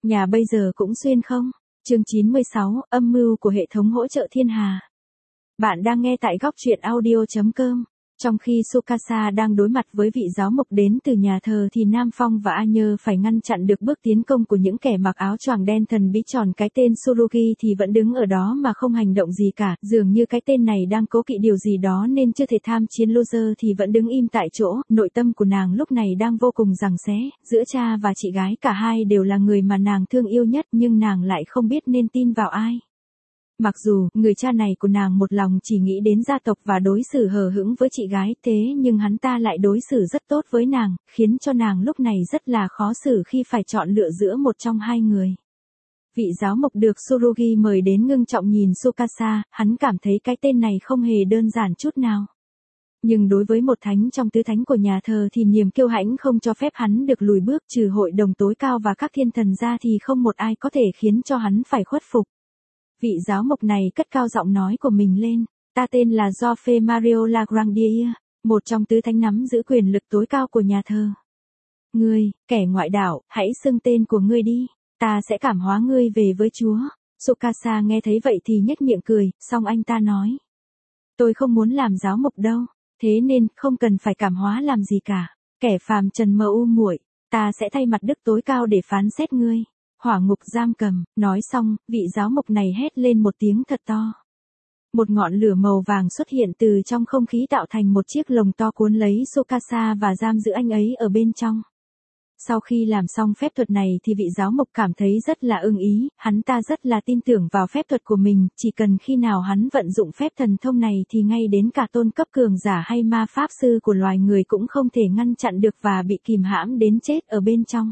Nhà bây giờ cũng xuyên không? Chương 96, âm mưu của hệ thống hỗ trợ thiên hà. Bạn đang nghe tại góc truyện audio.com. Trong khi Tsukasa đang đối mặt với vị giáo mục đến từ nhà thờ thì Nam Phong và A Nhơ phải ngăn chặn được bước tiến công của những kẻ mặc áo choàng đen thần bí tròn cái tên Tsurugi thì vẫn đứng ở đó mà không hành động gì cả, dường như cái tên này đang cố kỵ điều gì đó nên chưa thể tham chiến. Loser thì vẫn đứng im tại chỗ, nội tâm của nàng lúc này đang vô cùng giằng xé, giữa cha và chị gái cả hai đều là người mà nàng thương yêu nhất nhưng nàng lại không biết nên tin vào ai. Mặc dù, người cha này của nàng một lòng chỉ nghĩ đến gia tộc và đối xử hờ hững với chị gái, thế nhưng hắn ta lại đối xử rất tốt với nàng, khiến cho nàng lúc này rất là khó xử khi phải chọn lựa giữa một trong hai người. Vị giáo mục được Tsurugi mời đến ngưng trọng nhìn Tsukasa, hắn cảm thấy cái tên này không hề đơn giản chút nào. Nhưng đối với một thánh trong tứ thánh của nhà thờ thì niềm kiêu hãnh không cho phép hắn được lùi bước, trừ hội đồng tối cao và các thiên thần ra thì không một ai có thể khiến cho hắn phải khuất phục. Vị giáo mục này cất cao giọng nói của mình lên, ta tên là Jorge Mario Lagrandia, một trong tứ thánh nắm giữ quyền lực tối cao của nhà thờ. Ngươi, kẻ ngoại đạo, hãy xưng tên của ngươi đi, ta sẽ cảm hóa ngươi về với Chúa. Tsukasa nghe thấy vậy thì nhếch miệng cười, xong anh ta nói. Tôi không muốn làm giáo mục đâu, thế nên không cần phải cảm hóa làm gì cả, kẻ phàm trần mờ u muội, ta sẽ thay mặt đức tối cao để phán xét ngươi. Hỏa ngục giam cầm, nói xong, vị giáo mục này hét lên một tiếng thật to. Một ngọn lửa màu vàng xuất hiện từ trong không khí tạo thành một chiếc lồng to cuốn lấy Tsukasa và giam giữ anh ấy ở bên trong. Sau khi làm xong phép thuật này thì vị giáo mục cảm thấy rất là ưng ý, hắn ta rất là tin tưởng vào phép thuật của mình, chỉ cần khi nào hắn vận dụng phép thần thông này thì ngay đến cả tôn cấp cường giả hay ma pháp sư của loài người cũng không thể ngăn chặn được và bị kìm hãm đến chết ở bên trong.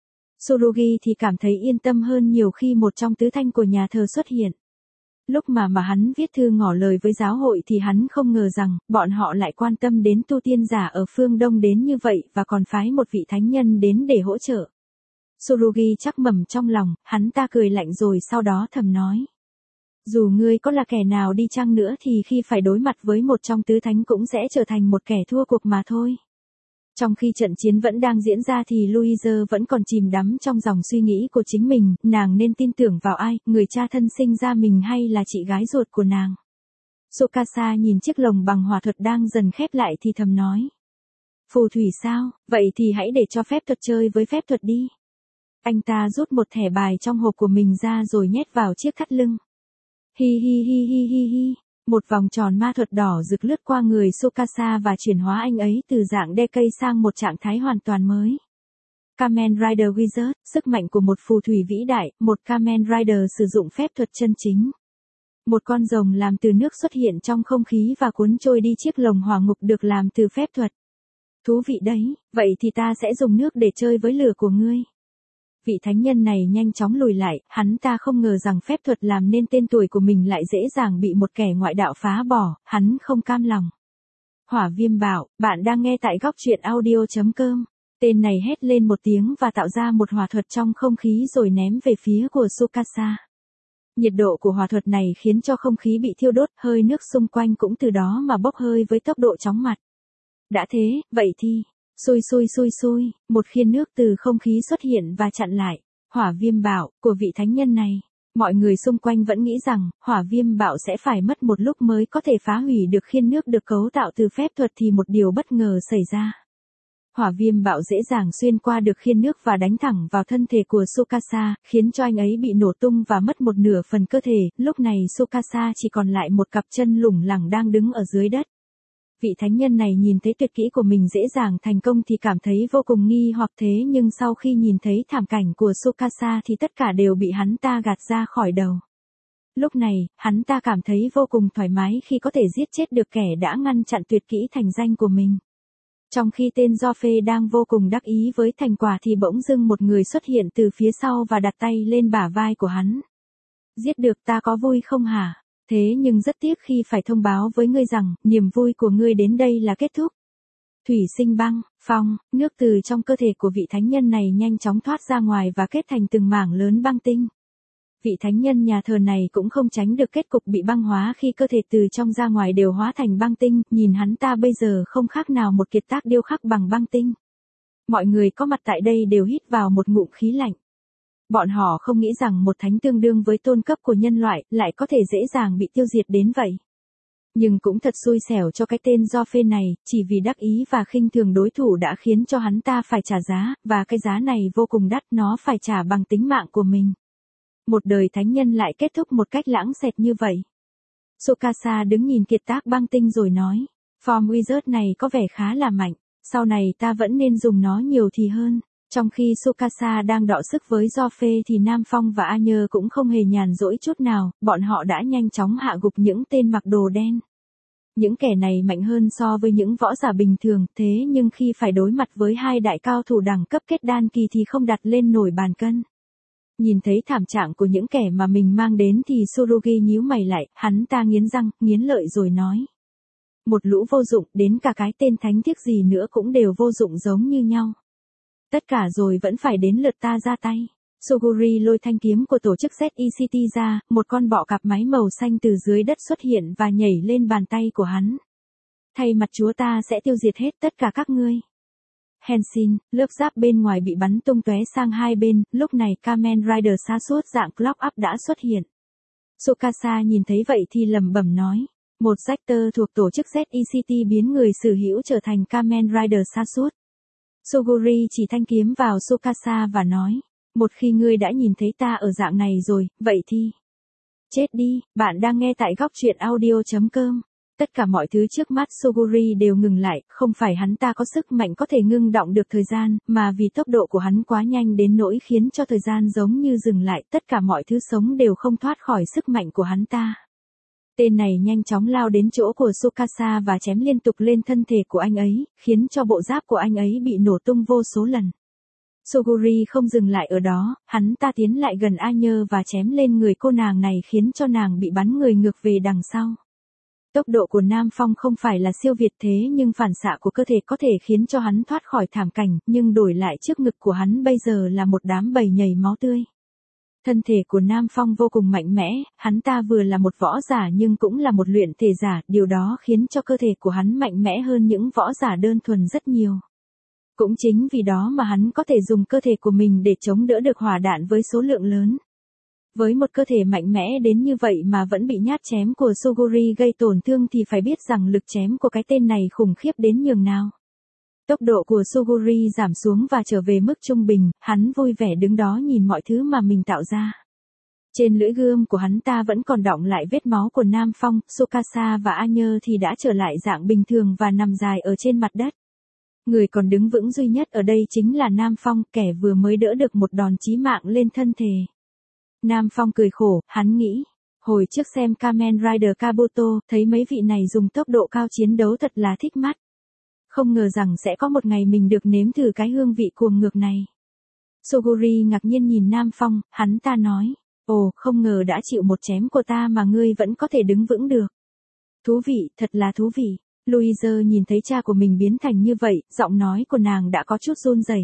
Tsurugi thì cảm thấy yên tâm hơn nhiều khi một trong tứ thanh của nhà thờ xuất hiện. Lúc mà hắn viết thư ngỏ lời với giáo hội thì hắn không ngờ rằng, bọn họ lại quan tâm đến tu tiên giả ở phương Đông đến như vậy và còn phái một vị thánh nhân đến để hỗ trợ. Tsurugi chắc mẩm trong lòng, hắn ta cười lạnh rồi sau đó thầm nói. Dù ngươi có là kẻ nào đi chăng nữa thì khi phải đối mặt với một trong tứ thánh cũng sẽ trở thành một kẻ thua cuộc mà thôi. Trong khi trận chiến vẫn đang diễn ra thì Louise vẫn còn chìm đắm trong dòng suy nghĩ của chính mình, nàng nên tin tưởng vào ai, người cha thân sinh ra mình hay là chị gái ruột của nàng. Tsukasa nhìn chiếc lồng bằng hỏa thuật đang dần khép lại thì thầm nói. Phù thủy sao, vậy thì hãy để cho phép thuật chơi với phép thuật đi. Anh ta rút một thẻ bài trong hộp của mình ra rồi nhét vào chiếc thắt lưng. Hi hi hi hi hi hi. Một vòng tròn ma thuật đỏ rực lướt qua người Tsukasa và chuyển hóa anh ấy từ dạng decay sang một trạng thái hoàn toàn mới. Kamen Rider Wizard, sức mạnh của một phù thủy vĩ đại, một Kamen Rider sử dụng phép thuật chân chính. Một con rồng làm từ nước xuất hiện trong không khí và cuốn trôi đi chiếc lồng hỏa ngục được làm từ phép thuật. Thú vị đấy, vậy thì ta sẽ dùng nước để chơi với lửa của ngươi. Vị thánh nhân này nhanh chóng lùi lại, hắn ta không ngờ rằng phép thuật làm nên tên tuổi của mình lại dễ dàng bị một kẻ ngoại đạo phá bỏ, hắn không cam lòng. Hỏa viêm bảo, bạn đang nghe tại góc truyện audio.com. Tên này hét lên một tiếng và tạo ra một hỏa thuật trong không khí rồi ném về phía của Tsukasa. Nhiệt độ của hỏa thuật này khiến cho không khí bị thiêu đốt, hơi nước xung quanh cũng từ đó mà bốc hơi với tốc độ chóng mặt. Đã thế, vậy thì... Xui, một khiên nước từ không khí xuất hiện và chặn lại. Hỏa viêm bạo của vị thánh nhân này. Mọi người xung quanh vẫn nghĩ rằng, hỏa viêm bạo sẽ phải mất một lúc mới có thể phá hủy được khiên nước được cấu tạo từ phép thuật thì một điều bất ngờ xảy ra. Hỏa viêm bạo dễ dàng xuyên qua được khiên nước và đánh thẳng vào thân thể của Tsukasa, khiến cho anh ấy bị nổ tung và mất một nửa phần cơ thể. Lúc này Tsukasa chỉ còn lại một cặp chân lủng lẳng đang đứng ở dưới đất. Vị thánh nhân này nhìn thấy tuyệt kỹ của mình dễ dàng thành công thì cảm thấy vô cùng nghi hoặc, thế nhưng sau khi nhìn thấy thảm cảnh của Tsukasa thì tất cả đều bị hắn ta gạt ra khỏi đầu. Lúc này, hắn ta cảm thấy vô cùng thoải mái khi có thể giết chết được kẻ đã ngăn chặn tuyệt kỹ thành danh của mình. Trong khi tên Jorge đang vô cùng đắc ý với thành quả thì bỗng dưng một người xuất hiện từ phía sau và đặt tay lên bả vai của hắn. Giết được ta có vui không hả? Thế nhưng rất tiếc khi phải thông báo với ngươi rằng, niềm vui của ngươi đến đây là kết thúc. Thủy sinh băng, phong, nước từ trong cơ thể của vị thánh nhân này nhanh chóng thoát ra ngoài và kết thành từng mảng lớn băng tinh. Vị thánh nhân nhà thờ này cũng không tránh được kết cục bị băng hóa khi cơ thể từ trong ra ngoài đều hóa thành băng tinh, nhìn hắn ta bây giờ không khác nào một kiệt tác điêu khắc bằng băng tinh. Mọi người có mặt tại đây đều hít vào một ngụm khí lạnh. Bọn họ không nghĩ rằng một thánh tương đương với tôn cấp của nhân loại lại có thể dễ dàng bị tiêu diệt đến vậy. Nhưng cũng thật xui xẻo cho cái tên Do Phê này, chỉ vì đắc ý và khinh thường đối thủ đã khiến cho hắn ta phải trả giá, và cái giá này vô cùng đắt, nó phải trả bằng tính mạng của mình. Một đời thánh nhân lại kết thúc một cách lãng xẹt như vậy. Tsukasa đứng nhìn kiệt tác băng tinh rồi nói, Form Wizard này có vẻ khá là mạnh, sau này ta vẫn nên dùng nó nhiều thì hơn. Trong khi Tsukasa đang đọ sức với Do Phê thì Nam Phong và A Nhơ cũng không hề nhàn rỗi chút nào, bọn họ đã nhanh chóng hạ gục những tên mặc đồ đen. Những kẻ này mạnh hơn so với những võ giả bình thường, thế nhưng khi phải đối mặt với hai đại cao thủ đẳng cấp kết đan kỳ thì không đặt lên nổi bàn cân. Nhìn thấy thảm trạng của những kẻ mà mình mang đến thì Tsurugi nhíu mày lại, hắn ta nghiến răng, nghiến lợi rồi nói. Một lũ vô dụng, đến cả cái tên thánh thiếc gì nữa cũng đều vô dụng giống như nhau. Tất cả rồi vẫn phải đến lượt ta ra tay. Suguri lôi thanh kiếm của tổ chức ZECT ra, một con bọ cạp máy màu xanh từ dưới đất xuất hiện và nhảy lên bàn tay của hắn. Thay mặt chúa ta sẽ tiêu diệt hết tất cả các ngươi. Henshin, lớp giáp bên ngoài bị bắn tung tóe sang hai bên, lúc này Kamen Rider Sasuke dạng Clock Up đã xuất hiện. Tsukasa nhìn thấy vậy thì lẩm bẩm nói, một sector thuộc tổ chức ZECT biến người sở hữu trở thành Kamen Rider Sasuke. Suguri chỉ thanh kiếm vào Tsukasa và nói, một khi ngươi đã nhìn thấy ta ở dạng này rồi, vậy thì chết đi. Bạn đang nghe tại góc truyện audio.com. Tất cả mọi thứ trước mắt Suguri đều ngừng lại, không phải hắn ta có sức mạnh có thể ngưng động được thời gian, mà vì tốc độ của hắn quá nhanh đến nỗi khiến cho thời gian giống như dừng lại, tất cả mọi thứ sống đều không thoát khỏi sức mạnh của hắn ta. Tên này nhanh chóng lao đến chỗ của Tsukasa và chém liên tục lên thân thể của anh ấy, khiến cho bộ giáp của anh ấy bị nổ tung vô số lần. Suguri không dừng lại ở đó, hắn ta tiến lại gần A Nhơ và chém lên người cô nàng này khiến cho nàng bị bắn người ngược về đằng sau. Tốc độ của Nam Phong không phải là siêu việt thế nhưng phản xạ của cơ thể có thể khiến cho hắn thoát khỏi thảm cảnh, nhưng đổi lại trước ngực của hắn bây giờ là một đám bầy nhầy máu tươi. Thân thể của Nam Phong vô cùng mạnh mẽ, hắn ta vừa là một võ giả nhưng cũng là một luyện thể giả, điều đó khiến cho cơ thể của hắn mạnh mẽ hơn những võ giả đơn thuần rất nhiều. Cũng chính vì đó mà hắn có thể dùng cơ thể của mình để chống đỡ được hỏa đạn với số lượng lớn. Với một cơ thể mạnh mẽ đến như vậy mà vẫn bị nhát chém của Suguri gây tổn thương thì phải biết rằng lực chém của cái tên này khủng khiếp đến nhường nào. Tốc độ của Suguri giảm xuống và trở về mức trung bình, hắn vui vẻ đứng đó nhìn mọi thứ mà mình tạo ra. Trên lưỡi gươm của hắn ta vẫn còn đọng lại vết máu của Nam Phong, Tsukasa và A Nhơ thì đã trở lại dạng bình thường và nằm dài ở trên mặt đất. Người còn đứng vững duy nhất ở đây chính là Nam Phong, kẻ vừa mới đỡ được một đòn chí mạng lên thân thể. Nam Phong cười khổ, hắn nghĩ, hồi trước xem Kamen Rider Kabuto, thấy mấy vị này dùng tốc độ cao chiến đấu thật là thích mắt. Không ngờ rằng sẽ có một ngày mình được nếm thử cái hương vị cuồng ngược này. Suguri ngạc nhiên nhìn Nam Phong, hắn ta nói, ồ, không ngờ đã chịu một chém của ta mà ngươi vẫn có thể đứng vững được. Thú vị, thật là thú vị. Louise nhìn thấy cha của mình biến thành như vậy, giọng nói của nàng đã có chút run rẩy.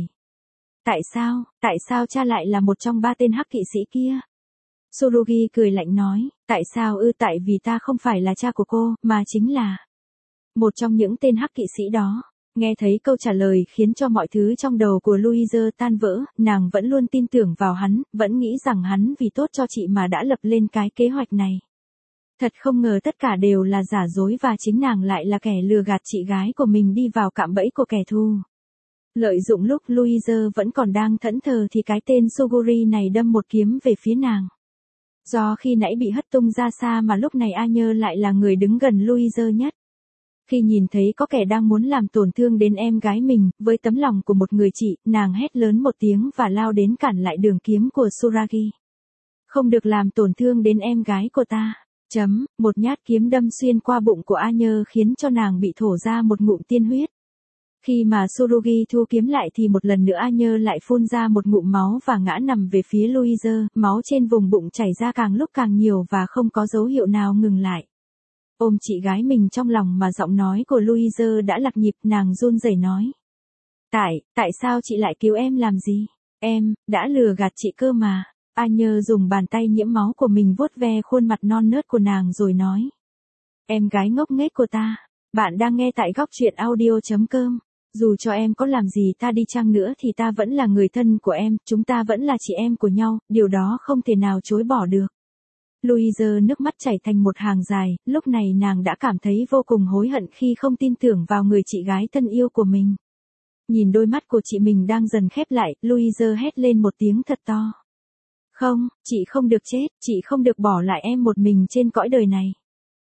Tại sao cha lại là một trong ba tên hắc kỵ sĩ kia? Tsurugi cười lạnh nói, tại vì ta không phải là cha của cô, mà chính là một trong những tên hắc kỵ sĩ đó. Nghe thấy câu trả lời khiến cho mọi thứ trong đầu của Louise tan vỡ, nàng vẫn luôn tin tưởng vào hắn, vẫn nghĩ rằng hắn vì tốt cho chị mà đã lập lên cái kế hoạch này. Thật không ngờ tất cả đều là giả dối và chính nàng lại là kẻ lừa gạt chị gái của mình đi vào cạm bẫy của kẻ thù. Lợi dụng lúc Louise vẫn còn đang thẫn thờ thì cái tên Suguri này đâm một kiếm về phía nàng. Do khi nãy bị hất tung ra xa mà lúc này A Nhơ lại là người đứng gần Louise nhất. Khi nhìn thấy có kẻ đang muốn làm tổn thương đến em gái mình, với tấm lòng của một người chị, nàng hét lớn một tiếng và lao đến cản lại đường kiếm của Tsuragi. Không được làm tổn thương đến em gái của ta. Một nhát kiếm đâm xuyên qua bụng của A Nhơ khiến cho nàng bị thổ ra một ngụm tiên huyết. Khi mà Tsurugi thu kiếm lại thì một lần nữa A Nhơ lại phun ra một ngụm máu và ngã nằm về phía Louise, máu trên vùng bụng chảy ra càng lúc càng nhiều và không có dấu hiệu nào ngừng lại. Ôm chị gái mình trong lòng mà giọng nói của Louise đã lạc nhịp, nàng run rẩy nói. Tại sao chị lại cứu em làm gì? Em, đã lừa gạt chị cơ mà. A Nhơ dùng bàn tay nhiễm máu của mình vuốt ve khuôn mặt non nớt của nàng rồi nói. Em gái ngốc nghếch của ta. Bạn đang nghe tại góc truyện audio.com. Dù cho em có làm gì ta đi chăng nữa thì ta vẫn là người thân của em, chúng ta vẫn là chị em của nhau, điều đó không thể nào chối bỏ được. Louise nước mắt chảy thành một hàng dài, lúc này nàng đã cảm thấy vô cùng hối hận khi không tin tưởng vào người chị gái thân yêu của mình. Nhìn đôi mắt của chị mình đang dần khép lại, Louise hét lên một tiếng thật to. Không, chị không được chết, chị không được bỏ lại em một mình trên cõi đời này.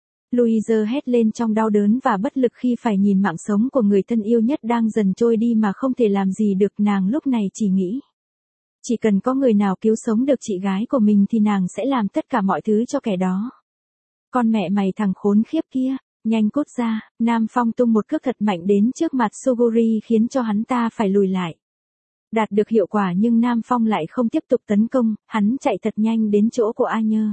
Louise hét lên trong đau đớn và bất lực khi phải nhìn mạng sống của người thân yêu nhất đang dần trôi đi mà không thể làm gì được. Nàng lúc này chỉ nghĩ. Chỉ cần có người nào cứu sống được chị gái của mình thì nàng sẽ làm tất cả mọi thứ cho kẻ đó. Con mẹ mày thằng khốn khiếp kia, nhanh cút ra, Nam Phong tung một cước thật mạnh đến trước mặt Suguri khiến cho hắn ta phải lùi lại. Đạt được hiệu quả nhưng Nam Phong lại không tiếp tục tấn công, hắn chạy thật nhanh đến chỗ của A Nhơ.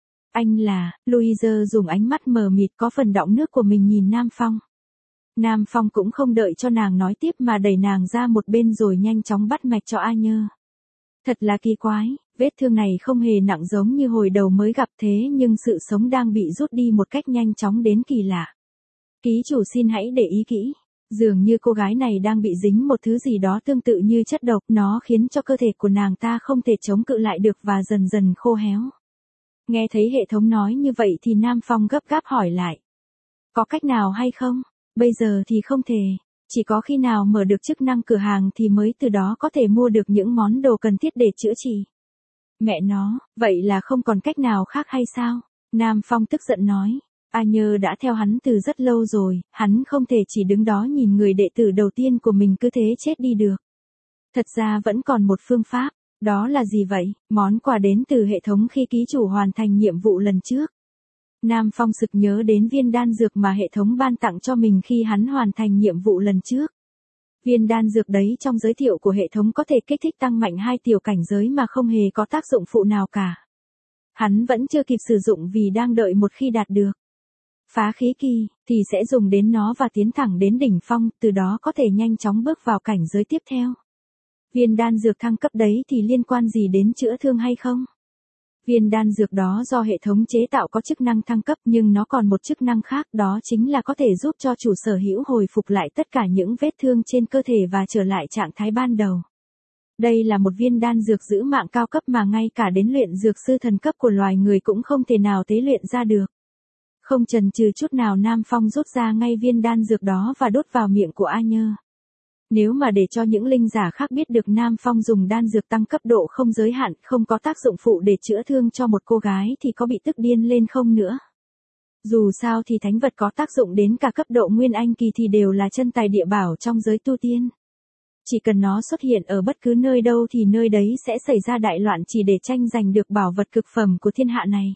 Anh là, Louise dùng ánh mắt mờ mịt có phần đọng nước của mình nhìn Nam Phong. Nam Phong cũng không đợi cho nàng nói tiếp mà đẩy nàng ra một bên rồi nhanh chóng bắt mạch cho A Nhơ. Thật là kỳ quái, vết thương này không hề nặng giống như hồi đầu mới gặp thế nhưng sự sống đang bị rút đi một cách nhanh chóng đến kỳ lạ. Ký chủ xin hãy để ý kỹ. Dường như cô gái này đang bị dính một thứ gì đó tương tự như chất độc, nó khiến cho cơ thể của nàng ta không thể chống cự lại được và dần dần khô héo. Nghe thấy hệ thống nói như vậy thì Nam Phong gấp gáp hỏi lại. Có cách nào hay không? Bây giờ thì không thể. Chỉ có khi nào mở được chức năng cửa hàng thì mới từ đó có thể mua được những món đồ cần thiết để chữa trị. Mẹ nó, vậy là không còn cách nào khác hay sao? Nam Phong tức giận nói. A Nhơ đã theo hắn từ rất lâu rồi, hắn không thể chỉ đứng đó nhìn người đệ tử đầu tiên của mình cứ thế chết đi được. Thật ra vẫn còn một phương pháp, đó là gì vậy? Món quà đến từ hệ thống khi ký chủ hoàn thành nhiệm vụ lần trước. Nam Phong sực nhớ đến viên đan dược mà hệ thống ban tặng cho mình khi hắn hoàn thành nhiệm vụ lần trước. Viên đan dược đấy trong giới thiệu của hệ thống có thể kích thích tăng mạnh 2 tiểu cảnh giới mà không hề có tác dụng phụ nào cả. Hắn vẫn chưa kịp sử dụng vì đang đợi một khi đạt được phá khí kỳ, thì sẽ dùng đến nó và tiến thẳng đến đỉnh phong, từ đó có thể nhanh chóng bước vào cảnh giới tiếp theo. Viên đan dược thăng cấp đấy thì liên quan gì đến chữa thương hay không? Viên đan dược đó do hệ thống chế tạo có chức năng thăng cấp nhưng nó còn một chức năng khác, đó chính là có thể giúp cho chủ sở hữu hồi phục lại tất cả những vết thương trên cơ thể và trở lại trạng thái ban đầu. Đây là một viên đan dược giữ mạng cao cấp mà ngay cả đến luyện dược sư thần cấp của loài người cũng không thể nào tế luyện ra được. Không chần chừ chút nào Nam Phong rút ra ngay viên đan dược đó và đốt vào miệng của A Nhơ. Nếu mà để cho những linh giả khác biết được Nam Phong dùng đan dược tăng cấp độ không giới hạn, không có tác dụng phụ để chữa thương cho một cô gái thì có bị tức điên lên không nữa. Dù sao thì thánh vật có tác dụng đến cả cấp độ Nguyên Anh kỳ thì đều là chân tài địa bảo trong giới tu tiên. Chỉ cần nó xuất hiện ở bất cứ nơi đâu thì nơi đấy sẽ xảy ra đại loạn chỉ để tranh giành được bảo vật cực phẩm của thiên hạ này.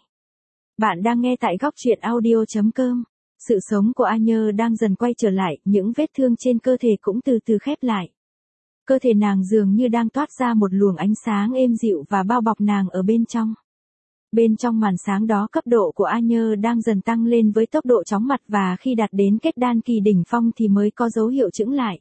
Bạn đang nghe tại góc truyện audio.com. Sự sống của A Nhơ đang dần quay trở lại, những vết thương trên cơ thể cũng từ từ khép lại. Cơ thể nàng dường như đang toát ra một luồng ánh sáng êm dịu và bao bọc nàng ở bên trong. Bên trong màn sáng đó cấp độ của A Nhơ đang dần tăng lên với tốc độ chóng mặt và khi đạt đến kết đan kỳ đỉnh phong thì mới có dấu hiệu chững lại.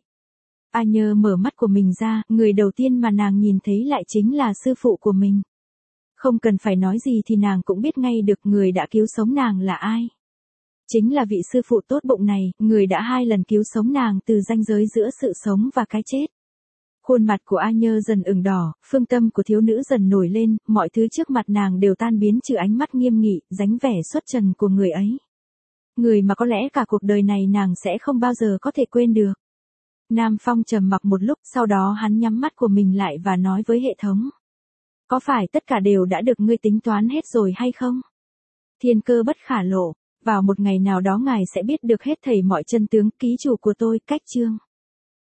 A Nhơ mở mắt của mình ra, người đầu tiên mà nàng nhìn thấy lại chính là sư phụ của mình. Không cần phải nói gì thì nàng cũng biết ngay được người đã cứu sống nàng là ai. Chính là vị sư phụ tốt bụng này, người đã 2 lần cứu sống nàng từ ranh giới giữa sự sống và cái chết. Khuôn mặt của A Nhơ dần ửng đỏ, phương tâm của thiếu nữ dần nổi lên, mọi thứ trước mặt nàng đều tan biến trừ ánh mắt nghiêm nghị, dáng vẻ xuất trần của người ấy. Người mà có lẽ cả cuộc đời này nàng sẽ không bao giờ có thể quên được. Nam Phong trầm mặc một lúc, sau đó hắn nhắm mắt của mình lại và nói với hệ thống. Có phải tất cả đều đã được ngươi tính toán hết rồi hay không? Thiên cơ bất khả lộ, vào một ngày nào đó ngài sẽ biết được hết thảy mọi chân tướng. Ký chủ của tôi, Cách Chương.